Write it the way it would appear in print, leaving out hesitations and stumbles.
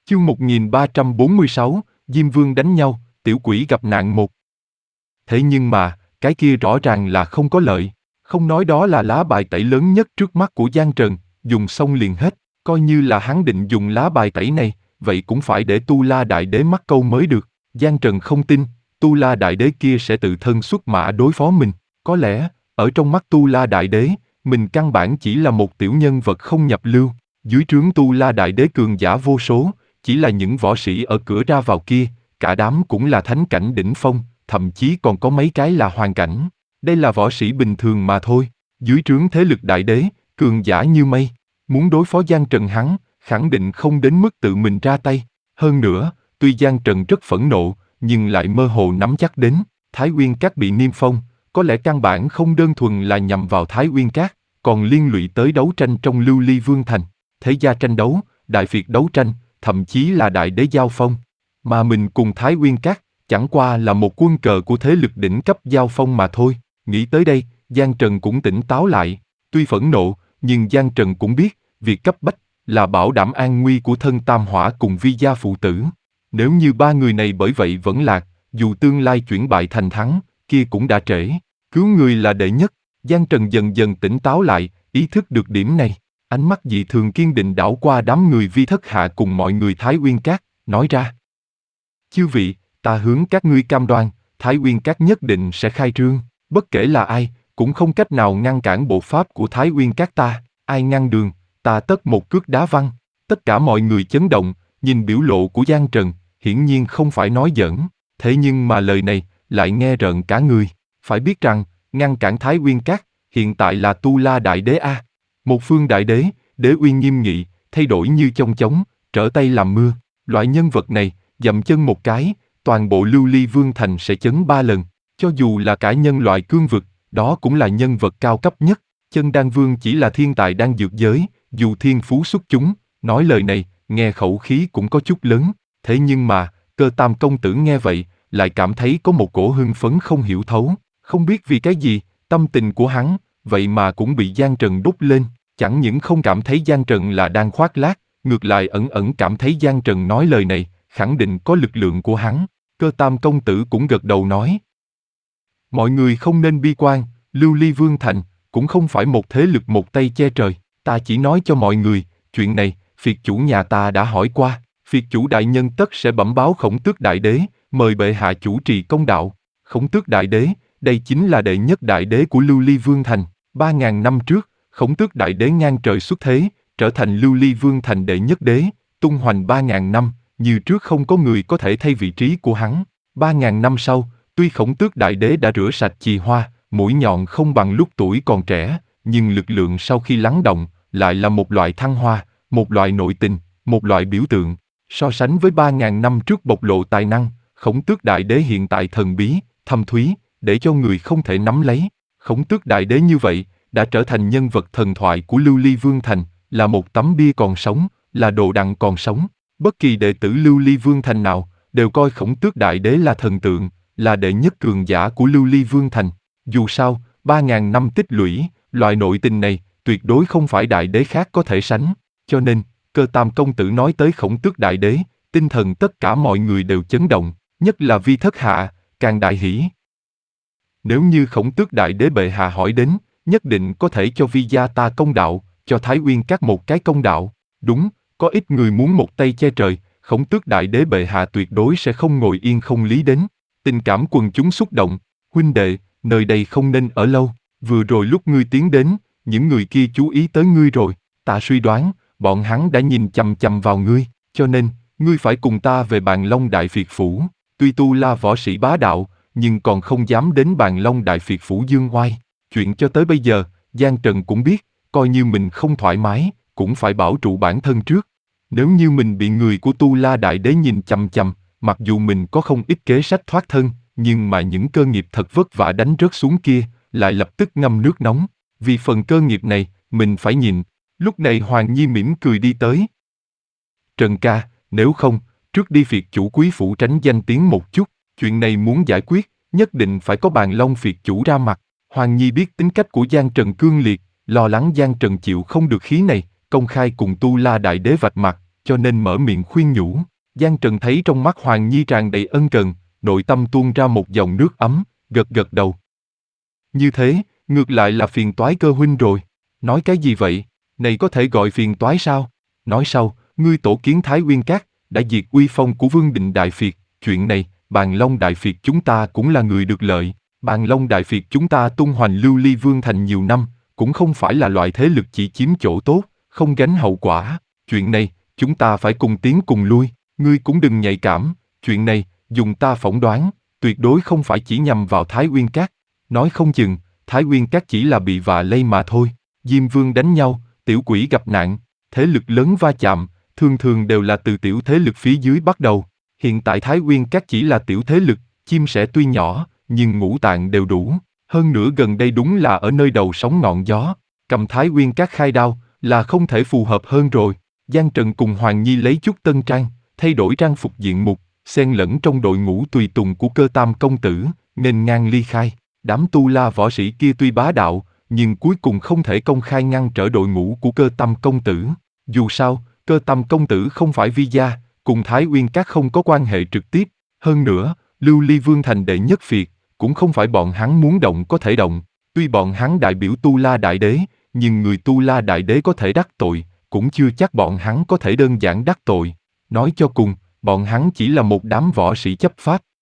Chương 1346, Diêm Vương đánh nhau, tiểu quỷ gặp nạn một. Thế nhưng mà, cái kia rõ ràng là không có lợi. Không nói đó là lá bài tẩy lớn nhất trước mắt của Giang Trần, dùng xong liền hết. Coi như là hắn định dùng lá bài tẩy này, vậy cũng phải để Tu La Đại Đế mắc câu mới được. Giang Trần không tin, Tu La Đại Đế kia sẽ tự thân xuất mã đối phó mình. Có lẽ, ở trong mắt Tu La Đại Đế, mình căn bản chỉ là một tiểu nhân vật không nhập lưu. Dưới trướng Tu La Đại Đế cường giả vô số, chỉ là những võ sĩ ở cửa ra vào kia, cả đám cũng là thánh cảnh đỉnh phong, thậm chí còn có mấy cái là hoàn cảnh. Đây là võ sĩ bình thường mà thôi. Dưới trướng thế lực đại đế, cường giả như mây, muốn đối phó Giang Trần hắn, khẳng định không đến mức tự mình ra tay. Hơn nữa, tuy Giang Trần rất phẫn nộ, nhưng lại mơ hồ nắm chắc đến, Thái Uyên Các bị niêm phong, có lẽ căn bản không đơn thuần là nhằm vào Thái Uyên Các, còn liên lụy tới đấu tranh trong Lưu Ly Vương Thành, thế gia tranh đấu, đại việt đấu tranh, thậm chí là đại đế giao phong. Mà mình cùng Thái Uyên Các, chẳng qua là một quân cờ của thế lực đỉnh cấp giao phong mà thôi. Nghĩ tới đây, Giang Trần cũng tỉnh táo lại. Tuy phẫn nộ, nhưng Giang Trần cũng biết, việc cấp bách là bảo đảm an nguy của thân Tam Hỏa cùng Vi gia phụ tử. Nếu như ba người này bởi vậy vẫn lạc, dù tương lai chuyển bại thành thắng, kia cũng đã trễ. Cứu người là đệ nhất. Giang Trần dần dần tỉnh táo lại, ý thức được điểm này. Ánh mắt dị thường kiên định đảo qua đám người Vi Thất Hạ cùng mọi người Thái Uyên Các, nói ra. Chư vị, ta hướng các ngươi cam đoan, Thái Uyên Các nhất định sẽ khai trương, bất kể là ai, cũng không cách nào ngăn cản bộ pháp của Thái Uyên Các ta, ai ngăn đường, ta tất một cước đá văng. Tất cả mọi người chấn động, nhìn biểu lộ của Giang Trần, hiển nhiên không phải nói giỡn, thế nhưng mà lời này, lại nghe rợn cả người. Phải biết rằng, ngăn cản Thái Uyên Các, hiện tại là Tu La Đại Đế A. Một phương đại đế, đế uy nghiêm nghị, thay đổi như chong chóng, trở tay làm mưa. Loại nhân vật này, dậm chân một cái, toàn bộ Lưu Ly Vương Thành sẽ chấn 3 lần. Cho dù là cả nhân loại cương vực, đó cũng là nhân vật cao cấp nhất. Chân Đan Vương chỉ là thiên tài đang dược giới, dù thiên phú xuất chúng, nói lời này, nghe khẩu khí cũng có chút lớn. Thế nhưng mà, Cơ Tam công tử nghe vậy, lại cảm thấy có một cổ hưng phấn không hiểu thấu. Không biết vì cái gì, tâm tình của hắn, vậy mà cũng bị Giang Trần đốt lên. Chẳng những không cảm thấy Giang Trần là đang khoác lác, ngược lại ẩn ẩn cảm thấy Giang Trần nói lời này, khẳng định có lực lượng của hắn. Cơ Tam công tử cũng gật đầu nói. Mọi người không nên bi quan, Lưu Ly Vương Thành, cũng không phải một thế lực một tay che trời. Ta chỉ nói cho mọi người, chuyện này, phiệt chủ nhà ta đã hỏi qua. Phiệt chủ đại nhân tất sẽ bẩm báo Khổng Tước Đại Đế, mời bệ hạ chủ trì công đạo. Khổng Tước Đại Đế, đây chính là đệ nhất đại đế của Lưu Ly Vương Thành. 3.000 năm trước, Khổng Tước Đại Đế ngang trời xuất thế, trở thành Lưu Ly Vương Thành đệ nhất đế, tung hoành 3.000 năm, như trước không có người có thể thay vị trí của hắn. 3.000 năm sau, tuy Khổng Tước Đại Đế đã rửa sạch chì hoa, mũi nhọn không bằng lúc tuổi còn trẻ, nhưng lực lượng sau khi lắng động, lại là một loại thăng hoa, một loại nội tình, một loại biểu tượng. So sánh với 3.000 năm trước bộc lộ tài năng, Khổng Tước Đại Đế hiện tại thần bí, thâm thúy, để cho người không thể nắm lấy. Khổng Tước Đại Đế như vậy, đã trở thành nhân vật thần thoại của Lưu Ly Vương Thành, là một tấm bia còn sống, là đồ đặng còn sống. Bất kỳ đệ tử Lưu Ly Vương Thành nào, đều coi Khổng Tước Đại Đế là thần tượng, là đệ nhất cường giả của Lưu Ly Vương Thành. Dù sao, 3.000 năm tích lũy, loại nội tình này, tuyệt đối không phải đại đế khác có thể sánh. Cho nên, Cơ Tam công tử nói tới Khổng Tước Đại Đế, tinh thần tất cả mọi người đều chấn động, nhất là Vi Thất Hạ, càng đại hỉ. Nếu như Khổng Tước Đại Đế bệ hạ hỏi đến, nhất định có thể cho Vi gia ta công đạo, cho Thái Uyên Các một cái công đạo. Đúng, có ít người muốn một tay che trời, Khổng Tước Đại Đế bệ hạ tuyệt đối sẽ không ngồi yên không lý đến. Tình cảm quần chúng xúc động, huynh đệ, nơi đây không nên ở lâu, vừa rồi lúc ngươi tiến đến, những người kia chú ý tới ngươi rồi, ta suy đoán, bọn hắn đã nhìn chằm chằm vào ngươi, cho nên, ngươi phải cùng ta về Bàn Long Đại Phiệt Phủ. Tuy Tu La võ sĩ bá đạo, nhưng còn không dám đến Bàn Long Đại Phiệt Phủ dương oai. Chuyện cho tới bây giờ, Giang Trần cũng biết, coi như mình không thoải mái, cũng phải bảo trụ bản thân trước. Nếu như mình bị người của Tu La Đại Đế nhìn chằm chằm, mặc dù mình có không ít kế sách thoát thân, nhưng mà những cơ nghiệp thật vất vả đánh rớt xuống kia, lại lập tức ngâm nước nóng. Vì phần cơ nghiệp này, mình phải nhịn. Lúc này Hoàng Nhi mỉm cười đi tới. Trần ca, nếu không, trước đi phiệt chủ quý phủ tránh danh tiếng một chút, chuyện này muốn giải quyết, nhất định phải có Bàn Long phiệt chủ ra mặt. Hoàng Nhi biết tính cách của Giang Trần cương liệt, lo lắng Giang Trần chịu không được khí này, công khai cùng Tu La Đại Đế vạch mặt, cho nên mở miệng khuyên nhủ. Giang Trần thấy trong mắt Hoàng Nhi tràn đầy ân cần, nội tâm tuôn ra một dòng nước ấm, gật gật đầu. Như thế, ngược lại là phiền toái Cơ huynh rồi. Nói cái gì vậy? Này có thể gọi phiền toái sao? Nói sau, ngươi tổ kiến Thái Uyên Các, đã diệt uy phong của Vương Định Đại Phiệt, chuyện này, Bàn Long Đại Phiệt chúng ta cũng là người được lợi. Bàn Long Đại Phiệt chúng ta tung hoành lưu ly vương thành nhiều năm, cũng không phải là loại thế lực chỉ chiếm chỗ tốt, không gánh hậu quả. Chuyện này, chúng ta phải cùng tiến cùng lui, ngươi cũng đừng nhạy cảm, chuyện này, dùng ta phỏng đoán, tuyệt đối không phải chỉ nhằm vào Thái Uyên Các. Nói không chừng, Thái Uyên Các chỉ là bị vạ lây mà thôi. Diêm Vương đánh nhau, tiểu quỷ gặp nạn, thế lực lớn va chạm, thường thường đều là từ tiểu thế lực phía dưới bắt đầu. Hiện tại Thái Uyên Các chỉ là tiểu thế lực, chim sẻ tuy nhỏ, nhưng ngũ tạng đều đủ. Hơn nữa gần đây đúng là ở nơi đầu sóng ngọn gió, cầm Thái Uyên Các khai đao, là không thể phù hợp hơn rồi. Giang Trần cùng Hoàng Nhi lấy chút tân trang, thay đổi trang phục diện mục, xen lẫn trong đội ngũ tùy tùng của Cơ Tam công tử, nghênh ngang ly khai. Đám tu la võ sĩ kia tuy bá đạo, nhưng cuối cùng không thể công khai ngăn trở đội ngũ của Cơ Tam công tử. Dù sao, Cơ Tam công tử không phải vi gia, cùng Thái Uyên Các không có quan hệ trực tiếp. Hơn nữa, Lưu Ly Vương thành đệ nhất phiệt, cũng không phải bọn hắn muốn động có thể động. Tuy bọn hắn đại biểu Tu La Đại Đế, nhưng người Tu La Đại Đế có thể đắc tội, cũng chưa chắc bọn hắn có thể đơn giản đắc tội. Nói cho cùng, bọn hắn chỉ là một đám võ sĩ chấp pháp,